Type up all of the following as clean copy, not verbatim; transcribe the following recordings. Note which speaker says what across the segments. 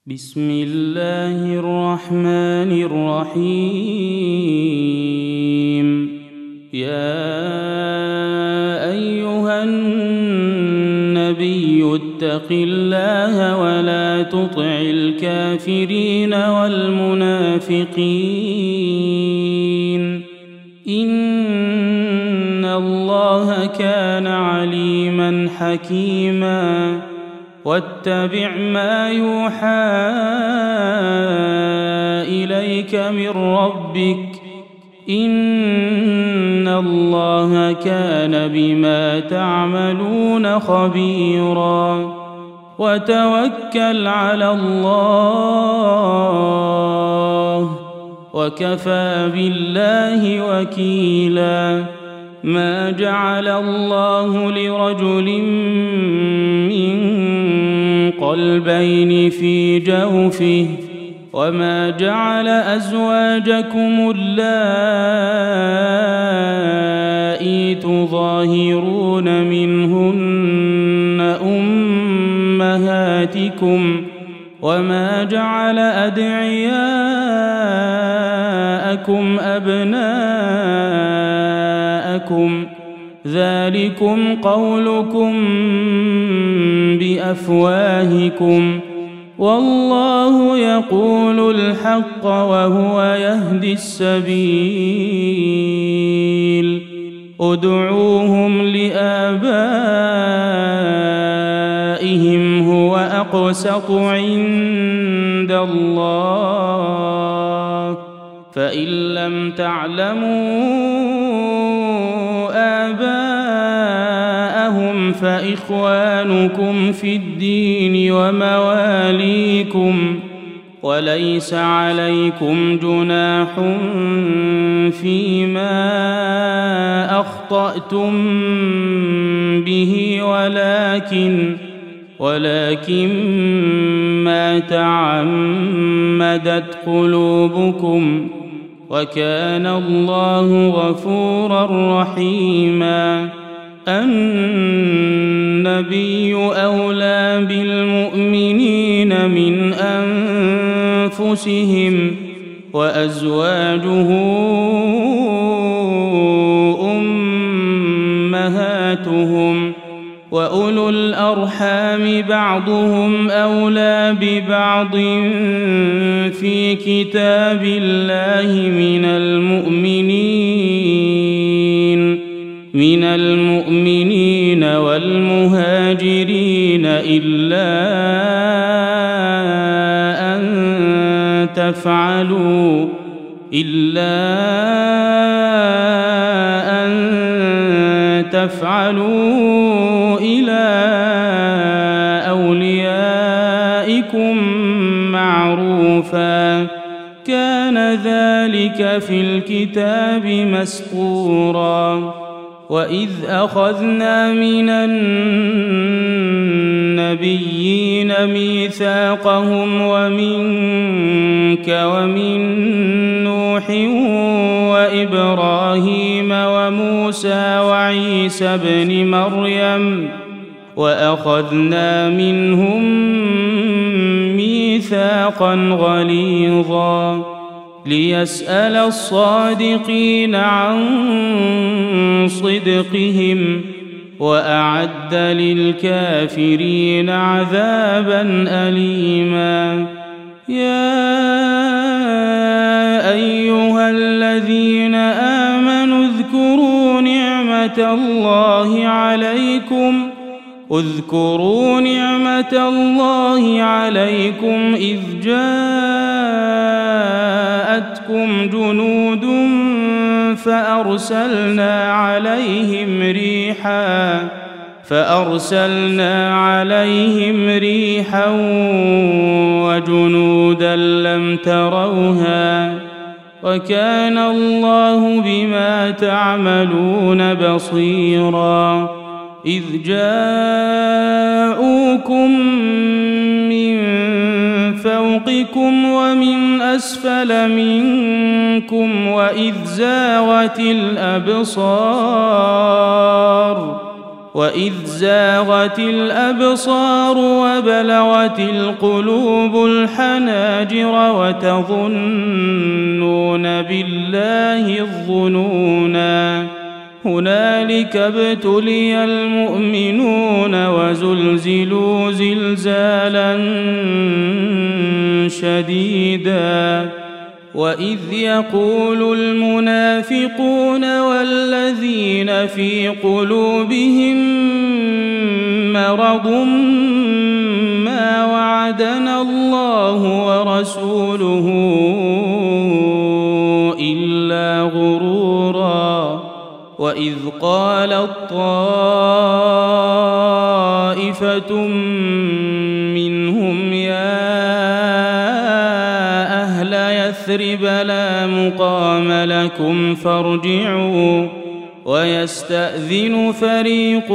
Speaker 1: بسم الله الرحمن الرحيم. يا أيها النبي اتق الله ولا تطع الكافرين والمنافقين إن الله كان عليما حكيما. واتبع ما يوحى إليك من ربك إن الله كان بما تعملون خبيرا. وتوكل على الله وكفى بالله وكيلا. ما جعل الله لرجل من قلبين في جوفه وما جعل أزواجكم اللائي تظاهرون منهن أمهاتكم وما جعل أدعياءكم أبناءكم ذلكم قولكم بأفواهكم والله يقول الحق وهو يهدي السبيل. ادعوهم لآبائهم هو أقسط عند الله فإن لم تعلموا آباءهم فإخوانكم في الدين ومواليكم وليس عليكم جناح فيما أخطأتم به ولكن ما تعمدت قلوبكم وكان الله غفورا رحيما. النبي أولى بالمؤمنين من أنفسهم وأزواجه أمهاتهم وأولو الأرحام بعضهم أولى ببعض في كتاب الله من المؤمنين والمهاجرين إلا أن تفعلوا إلى أوليائكم معروفا كان ذلك في الكتاب مسطورا. وإذ أخذنا من النبيين ميثاقهم ومنك ومن نوح وإبراهيم وموسى وعيسى ابن مريم وأخذنا منهم ميثاقا غليظا ليسأل الصادقين عن صدقهم وأعد للكافرين عذابا أليما. يا أيها الذين آمنوا اذكروا نعمة الله عليكم إذ جاءتكم جنود فأرسلنا عليهم ريحا وجنودا لم تروها وكان الله بما تعملون بصيرا. إذ جاءوكم من فوقكم ومن أسفل منكم وإذ زاغت الأبصار وإذ زاغت الأبصار وبلغت القلوب الحناجر وتظنون بالله الظنونا هنالك ابتلي المؤمنون وزلزلوا زلزالا شديدا وإذ يقول المنافقون والذين في قلوبهم مرض ما وعدنا الله ورسوله إلا غرورا وإذ قالت طائفة منهم يا أهل يثرب لا مقام لكم فارجعوا ويستأذن فريق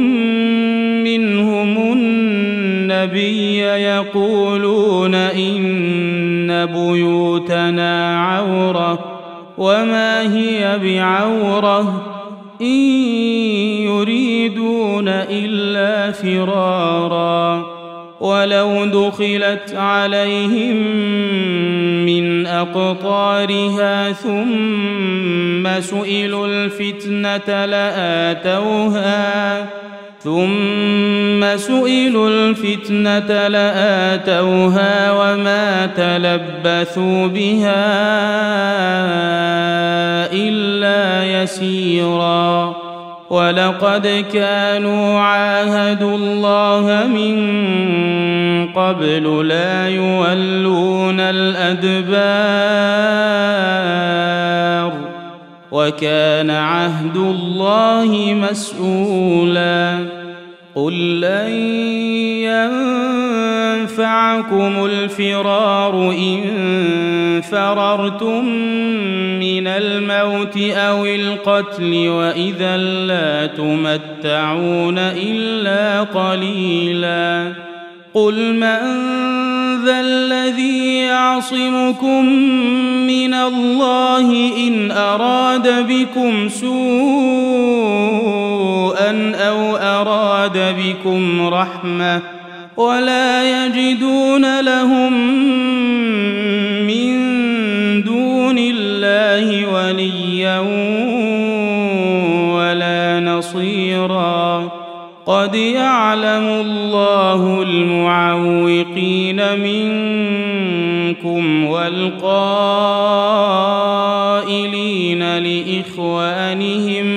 Speaker 1: منهم النبي يقولون إن بيوتنا عورة وما هي بعورة إن يريدون إلا فرارا ولو دخلت عليهم من أقطارها ثم سئلوا الفتنة لآتوها وما تلبثوا بها إلا يسيرا ولقد كانوا عاهدوا الله من قبل لا يولون الأدبار وكان عهد الله مسؤولا قل لن ينفعكم الفرار إن فررتم من الموت أو القتل وإذا لا تمتعون إلا قليلا قل من ذا الذي يعصمكم من الله إن أراد بكم سوءا أو أراد بكم رحمة ولا يجدون لهم من دون الله وليا ولا نصيرا قد يعلم الله المعوقين منكم والقائلين لإخوانهم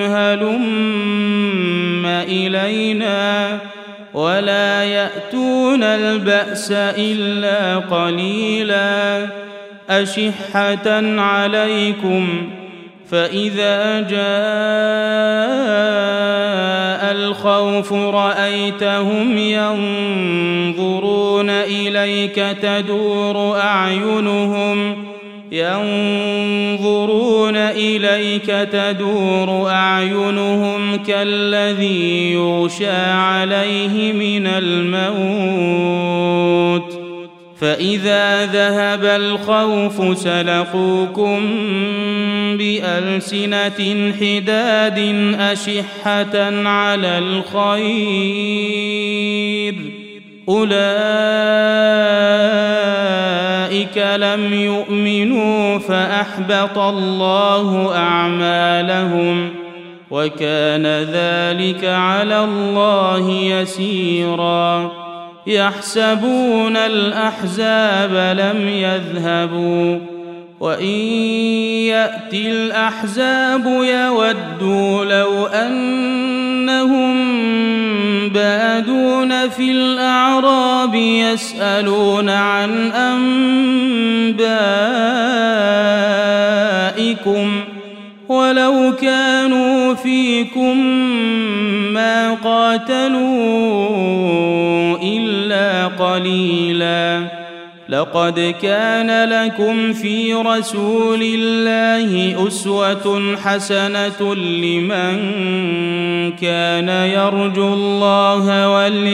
Speaker 1: هلم إلينا ولا يأتون البأس إلا قليلا أشحة عليكم فإذا جاء الخوف رأيتهم ينظرون إليك تدور أعينهم كالذي يغشى عليه من الموت فإذا ذهب الخوف سلقوكم بألسنة حداد أشحة على الخير أولئك لم يؤمنوا فأحبط الله أعمالهم وكان ذلك على الله يسيرا يحسبون الأحزاب لم يذهبوا وإن يأتي الأحزاب يودوا لو أنهم بادون في الأعراب يسألون عن أنبائكم ولو كانوا فيكم ما قاتلوا إلا قليلا لقد كان لكم في رسول الله أسوة حسنة لمن كان يرجو الله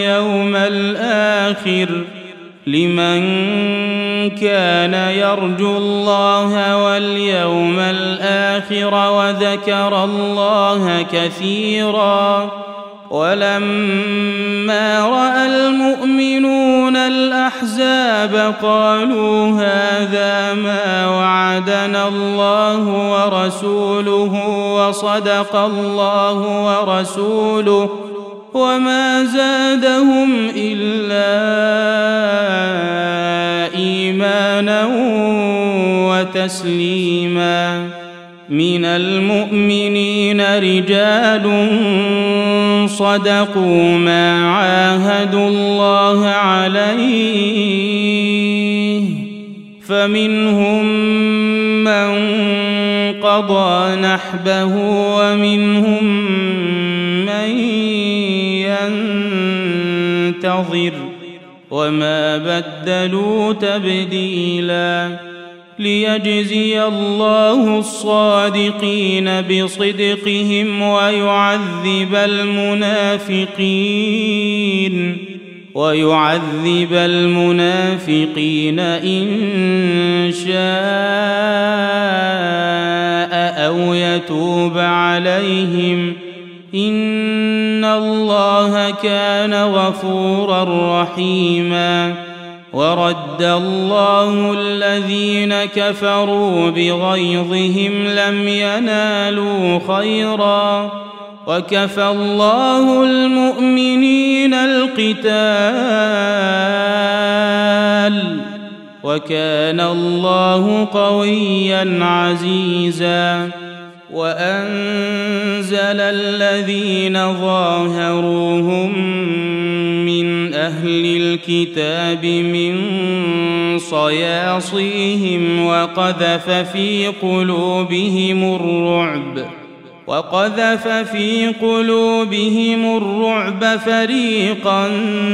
Speaker 1: واليوم الآخر وذكر الله كثيرا ولما رأى المؤمنون الأحزاب قالوا هذا ما وعدنا الله ورسوله وصدق الله ورسوله وما زادهم إلا إيمانا وتسليما. من المؤمنين رجال صدقوا ما عاهدوا الله عليه فمنهم من قضى نحبه ومنهم من ينتظر وما بدلوا تبديلا. ليجزي الله الصادقين بصدقهم ويعذب المنافقين إن شاء أو يتوب عليهم إن الله كان غفورا رحيما. ورد الله الذين كفروا بغيظهم لم ينالوا خيرا وكفى الله المؤمنين القتال وكان الله قويا عزيزا. وأنزل الذين ظاهروهم من أهل الكتاب من صياصيهم وقذف في قلوبهم الرعب فريقا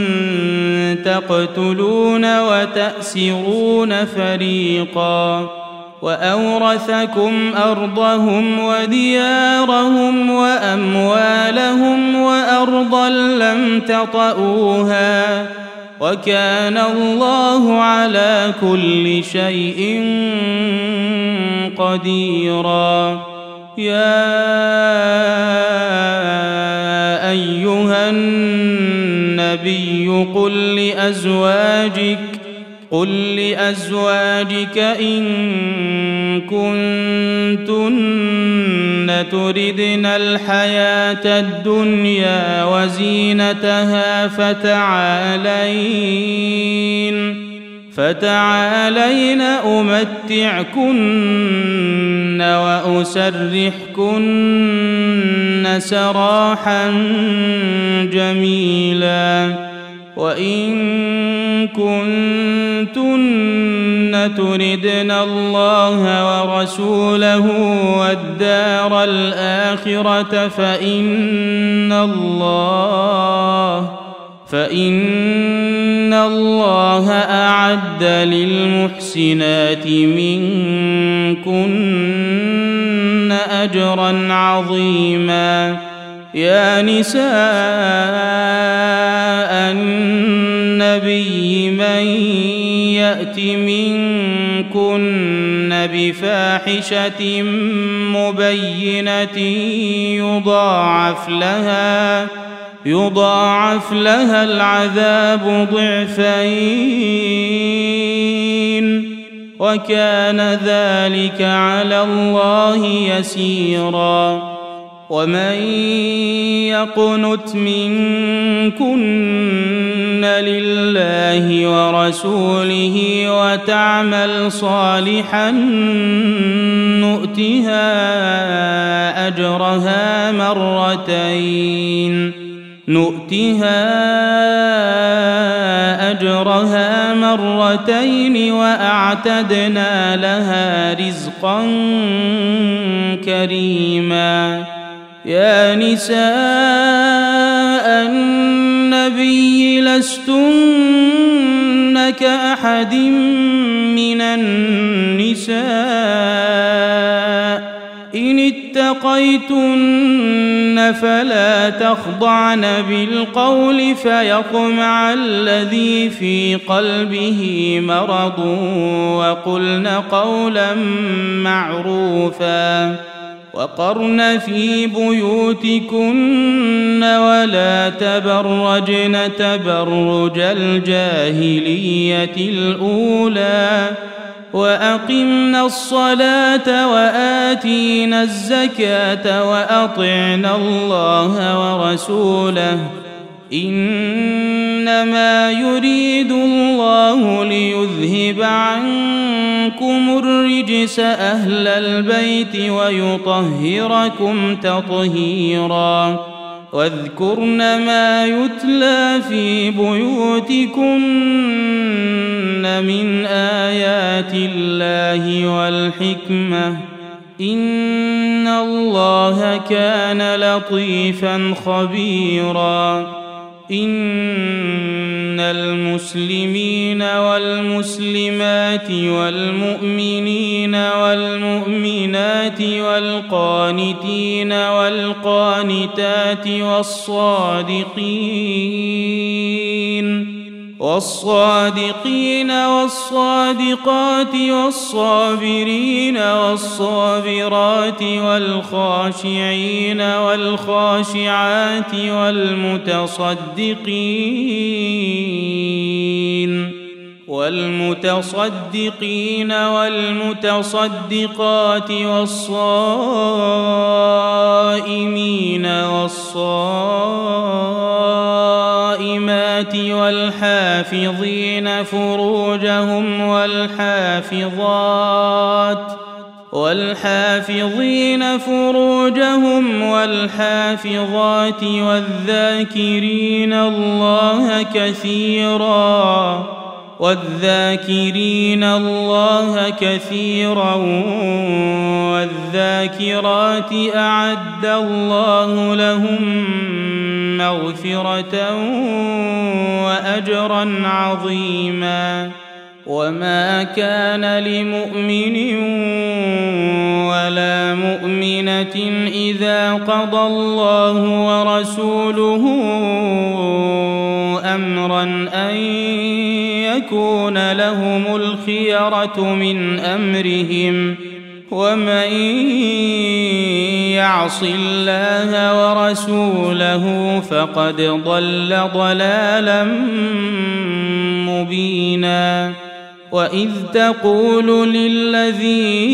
Speaker 1: تقتلون وتأسرون فريقا وأورثكم أرضهم وديارهم وأموالهم وأرضا لم تطئوها وكان الله على كل شيء قديرا. يا أيها النبي قل لأزواجك إن كنتن تردن الحياة الدنيا وزينتها فتعالين أمتعكن وأسرحكن سراحا جميلا. وإن كنتن تردن الله ورسوله والدار الآخرة فإن الله أعد للمحسنات منكن أجرا عظيما. يا نساء النبي من يأت منكن بفاحشة مبينة يضاعف لها العذاب ضعفين وكان ذلك على الله يسيرا. ومن يقنت منكن لله ورسوله وتعمل صالحا نؤتها أجرها مرتين وأعتدنا لها رزقا كريما. يا نساء النبي لستن كأحد من النساء إن اتقيتن فلا تخضعن بالقول فيطمع الذي في قلبه مرض وقلن قولا معروفا وقرن في بيوتكن ولا تبرجن تبرج الجاهلية الأولى وأقمنا الصلاة وآتينا الزكاة وأطعنا الله ورسوله إنما يريد الله ليذهب عنكم الرجس أهل البيت ويطهركم تطهيرا واذكرن ما يتلى في بيوتكن من آيات الله والحكمة إن الله كان لطيفا خبيرا إن المسلمين والمسلمات والمؤمنين والمؤمنات والقانتين والقانتات والصادقين والصادقات والصابرين والصابرات والخاشعين والخاشعات والمتصدقين والمتصدقات والصائمين والصائمات والحافظين فروجهم والحافظات والذاكرين الله كثيرا والذاكرات أعد الله لهم مغفرة وأجرا عظيما وما كان لمؤمن ولا مؤمنة إذا قضى الله ورسوله أمرا أن يكون لهم الخيرة من أمرهم ومن يعص الله ورسوله فقد ضل ضلالا مبينا وإذ تقول للذي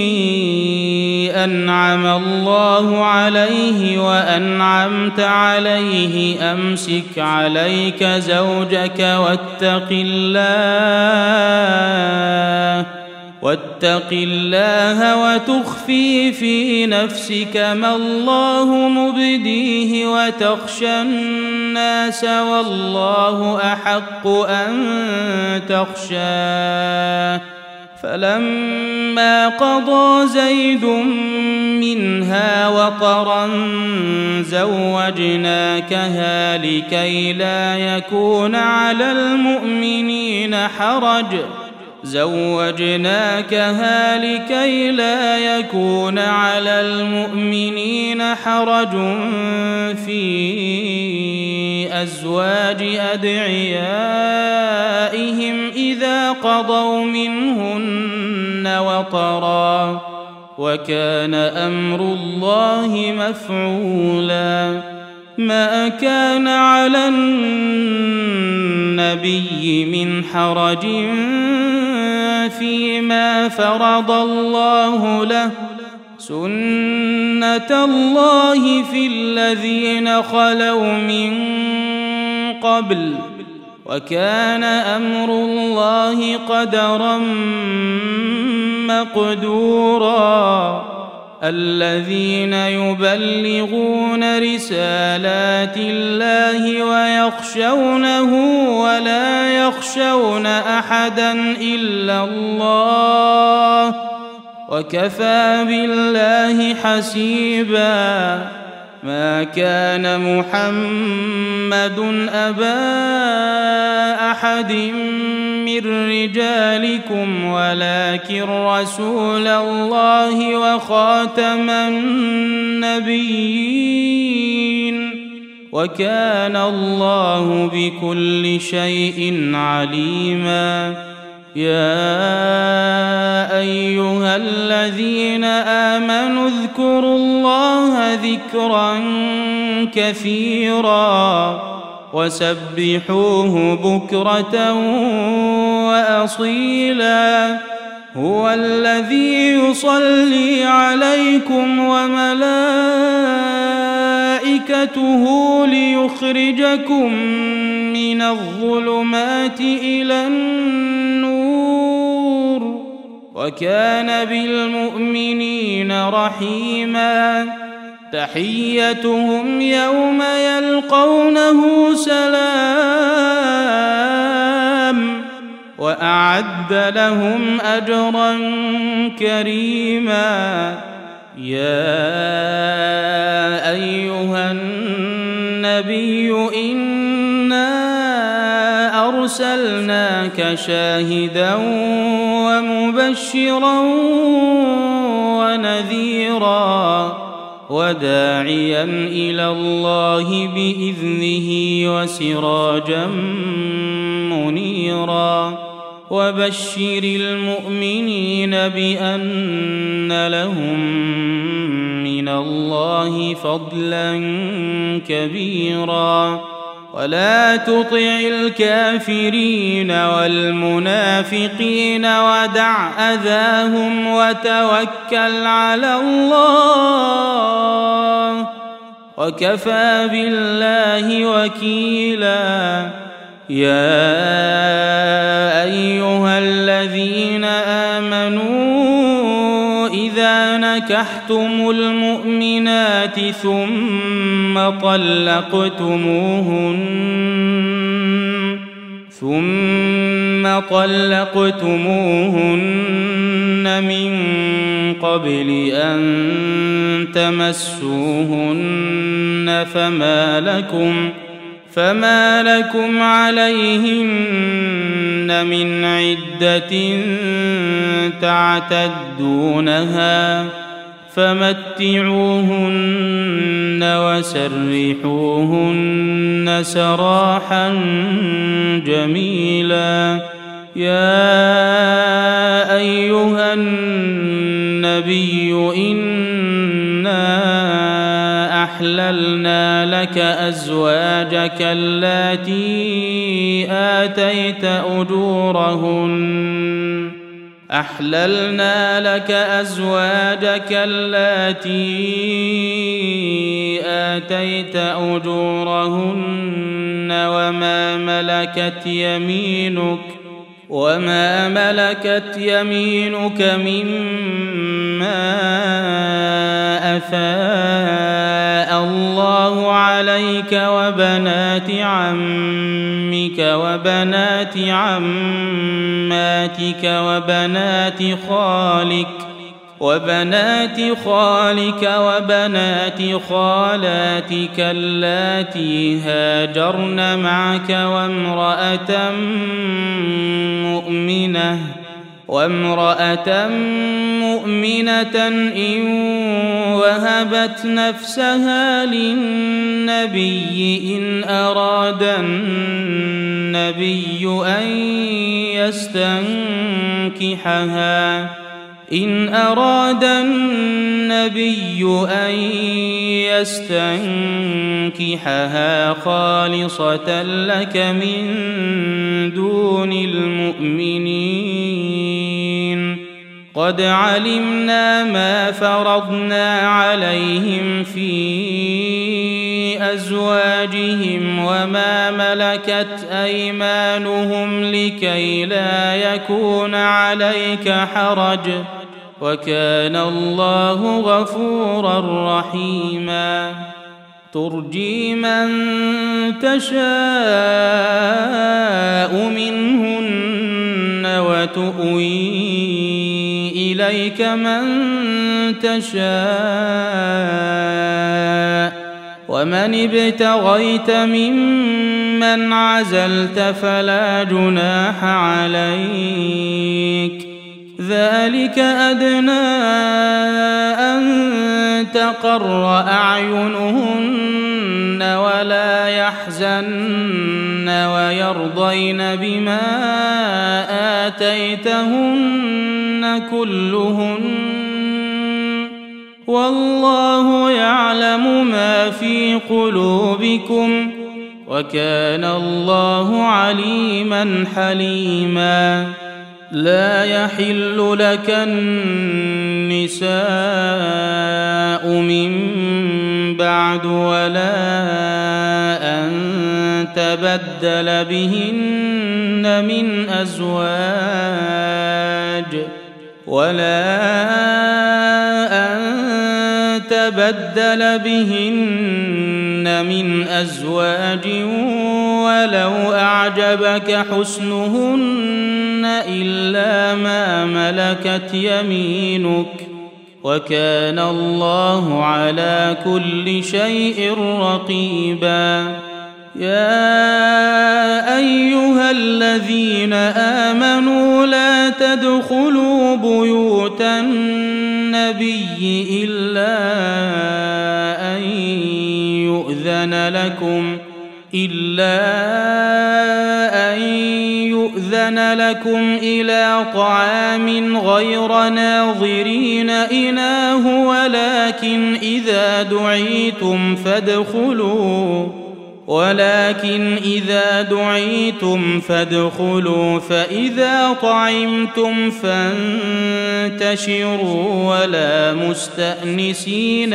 Speaker 1: أنعم الله عليه وأنعمت عليه أمسك عليك زوجك واتق الله وتخفي في نفسك ما الله مبديه وتخشى الناس والله أحق أن تخشاه فلما قضى زيد منها وطرا زوجناكها لكي لا يكون على المؤمنين حرج في أزواج أدعيائهم إذا قضوا منهن وطرا وكان أمر الله مفعولا ما كان على النبي من حرج فيما فرض الله له سنة الله في الذين خلوا من قبل وكان أمر الله قدرا مقدورا الذين يبلغون رسالات الله ويخشونه ولا يخشون أحدا إلا الله وكفى بالله حسيبا ما كان محمد أبا أحد من رجالكم ولكن رسول الله وخاتم النبيين وكان الله بكل شيء عليما يا أيها الذين آمنوا اذكروا ذكرا كثيرا وسبحوه بكرة وأصيلا هو الذي يصلي عليكم وملائكته ليخرجكم من الظلمات إلى النور وكان بالمؤمنين رحيما تحيتهم يوم يلقونه سلام وأعد لهم أجرا كريما يا أيها النبي إنا أرسلناك شاهدا ومبشرا ونذيرا وداعيا إلى الله بإذنه وسراجا منيرا وبشر المؤمنين بأن لهم من الله فضلا كبيرا ولا تطع الكافرين والمنافقين ودع أذاهم وتوكل على الله وكفى بالله وكيلا يا أيها الذين آمنوا إذا نكحتم المؤمنات ثم طلقتموهن من قبل أن تمسوهن فما لكم عليهن من عدة تعتدونها فمتعوهن وسرحوهن سراحا جميلا يا أيها النبي إنا أحللنا لك أزواجك اللاتي آتيت أجورهن وما ملكت يمينك مما أفاء الله عليك وبنات عمك وبنات عماتك وبنات خالك وبنات خالاتك اللاتي هاجرن معك وامرأة مؤمنة إن وهبت نفسها للنبي إن أراد النبي أن يستنكحها خالصة لك من دون المؤمنين قد علمنا ما فرضنا عليهم في أزواجهم وما ملكت أيمانهم لكي لا يكون عليك حرج وكان الله غفورا رحيما ترجي من تشاء منهن وتؤوي إليك من تشاء ومن ابتغيت ممن عزلت فلا جناح عليك ذلك أدنى أن تقر أعينهن ولا يحزن ويرضين بما آتيتهن كلهن والله يعلم ما في قلوبكم وكان الله عليما حليما لا يحل لك النساء من بعد ولا أن تبدل بهن من أزواج ولو أعجبك حسنهن إلا ما ملكت يمينك وكان الله على كل شيء رقيبا يا أيها الذين آمنوا لا تدخلوا بيوت النبي إلا أن يؤذن لكم إلى طعام غير ناظرين إناه ولكن إذا دعيتم فادخلوا فإذا طعمتم فانتشروا ولا مستأنسين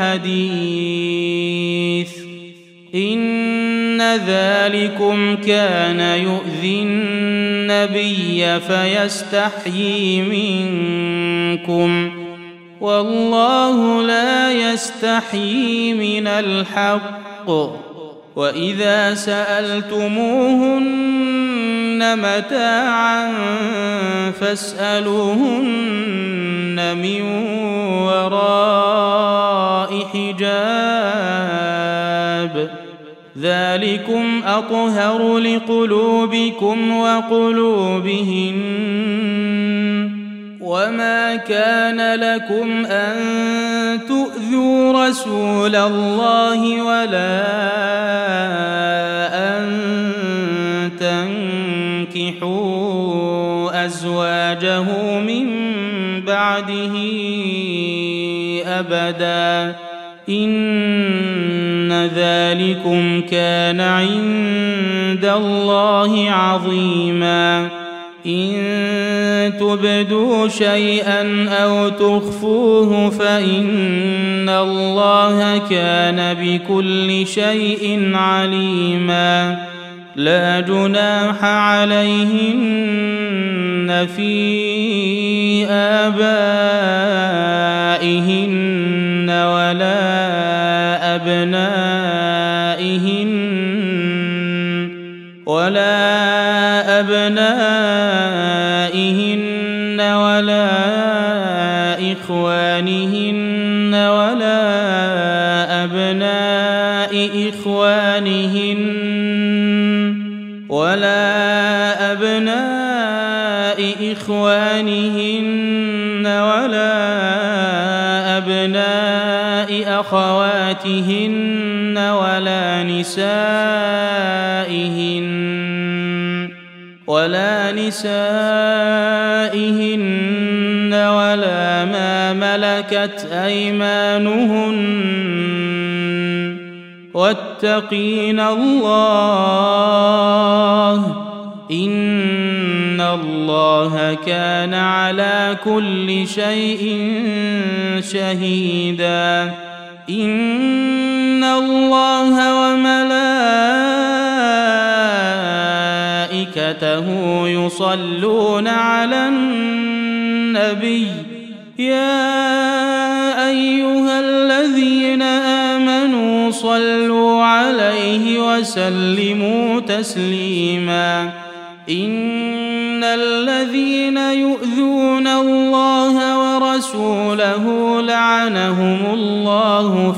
Speaker 1: لحديث إن ذلكم كان يؤذي النبي فيستحيي منكم والله لا يستحيي من الحق وإذا سألتموهن متاعا فاسألوهن من وراء حجاب ذلكم أطهر لقلوبكم وقلوبهن وما كان لكم أن تؤذوا رسول الله ولا أن تنكحوا أزواجه من بعده أبدا إن ذلكم كان عند الله عظيما إن تبدوا شيئا أو تخفوه فإن الله كان بكل شيء عليما لا جناح عليهن في آبائهن ولا أبنائهن ولا إخوانهن ولا أبناء إخوانهن ولا أبناء أخواتهن ولا نسائهن ولا ما ملكت أيمانهن واتقين الله إن الله كان على كل شيء شهيدا إن الله وملائكته يصلون على النبي يا أيها الذين آمنوا صلوا عليه وسلموا تسليما إن الذين يؤذون الله ورسوله لعنهم الله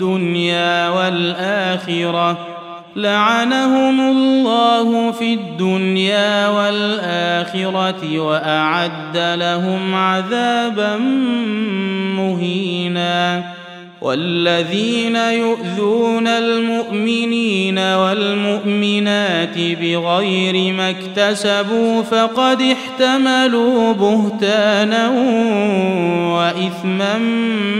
Speaker 1: في الدنيا والآخرة وأعد لهم عذابا مهينا والذين يؤذون المؤمنين والمؤمنات بغير ما اكتسبوا فقد احتملوا بهتانا وإثما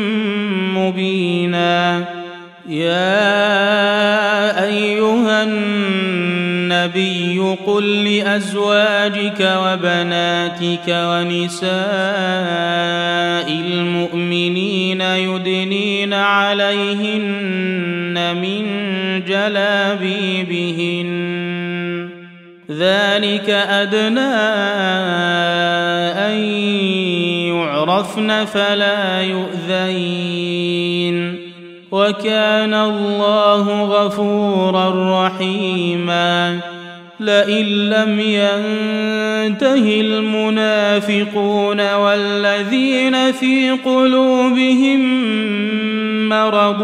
Speaker 1: مبينا. يا أيها النبي قل لأزواجك وبناتك ونساء المؤمنين يدنين عليهن من جلابيبهن ذلك أدنى أن يعرفن فلا يؤذين وكان الله غفورا رحيما. لئن لم ينته المنافقون والذين في قلوبهم مرض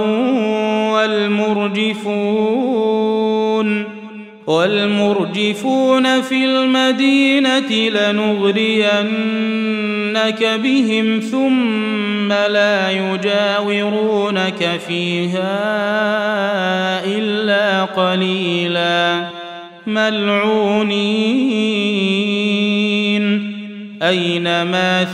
Speaker 1: والمرجفون في المدينة لنغرينك بهم ثم لا يجاورونك فيها إلا قليلا ملعونين أينما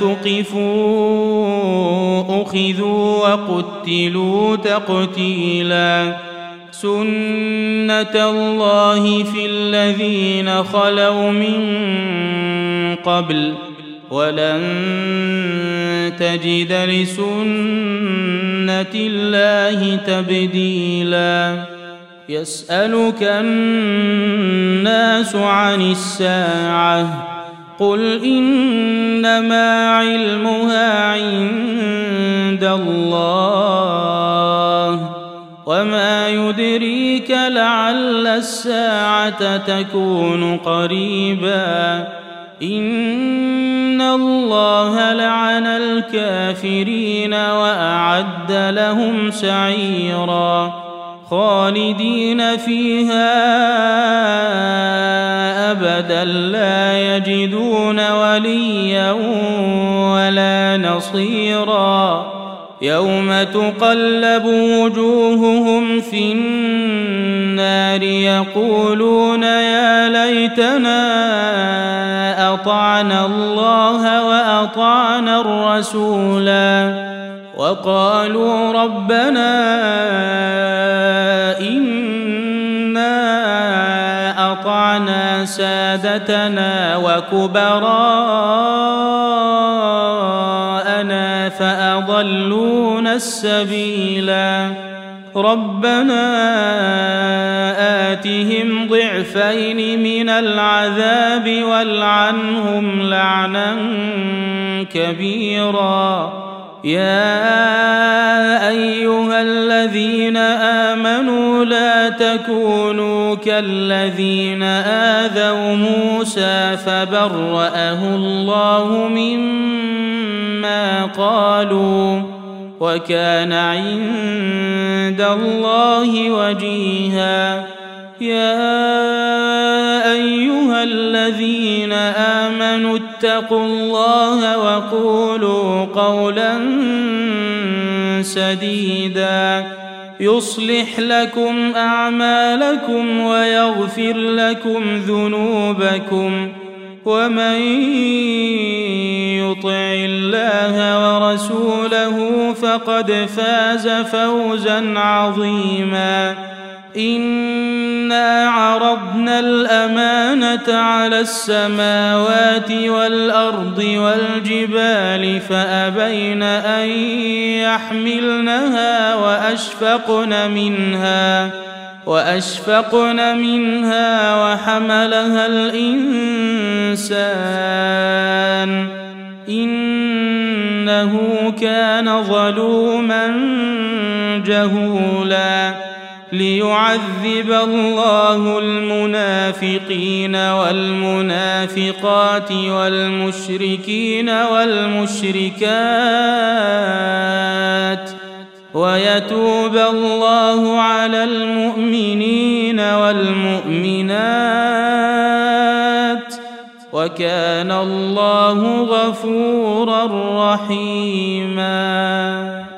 Speaker 1: ثقفوا أخذوا وقتلوا تقتيلا. سنة الله في الذين خلوا من قبل ولن تجد لسنة الله تبديلا. يسألك الناس عن الساعة قل إنما علمها عند الله وما يدريك لعل الساعة تكون قريبا. إن الله لعن الكافرين وأعد لهم سعيرا خالدين فيها أبدا لا يجدون وليا ولا نصيرا. يوم تقلب وجوههم في النار يقولون يا ليتنا أطعنا الله وأطعنا الرسولا وقالوا ربنا إنا أطعنا سادتنا وكبراءنا فأضلونا السبيلا. ربنا آتهم ضعفين من العذاب والعنهم لعنا كبيرا. يا أيها الذين آمنوا لا تكونوا كالذين آذوا موسى فبرأه الله مما قالوا وكان عند الله وجيها. يا أيها الذين آمنوا اتقوا الله وقولوا قولا سديدا يصلح لكم أعمالكم ويغفر لكم ذنوبكم ومن يطع الله ورسوله فقد فاز فوزا عظيما. إنا عرضنا الأمانة على السماوات والأرض والجبال فأبين أن يحملنها وأشفقن منها وحملها الإنسان إنه كان ظلوما جهولا. ليعذب الله المنافقين والمنافقات والمشركين والمشركات ويتوب الله على المؤمنين والمؤمنات وكان الله غفورا رحيما.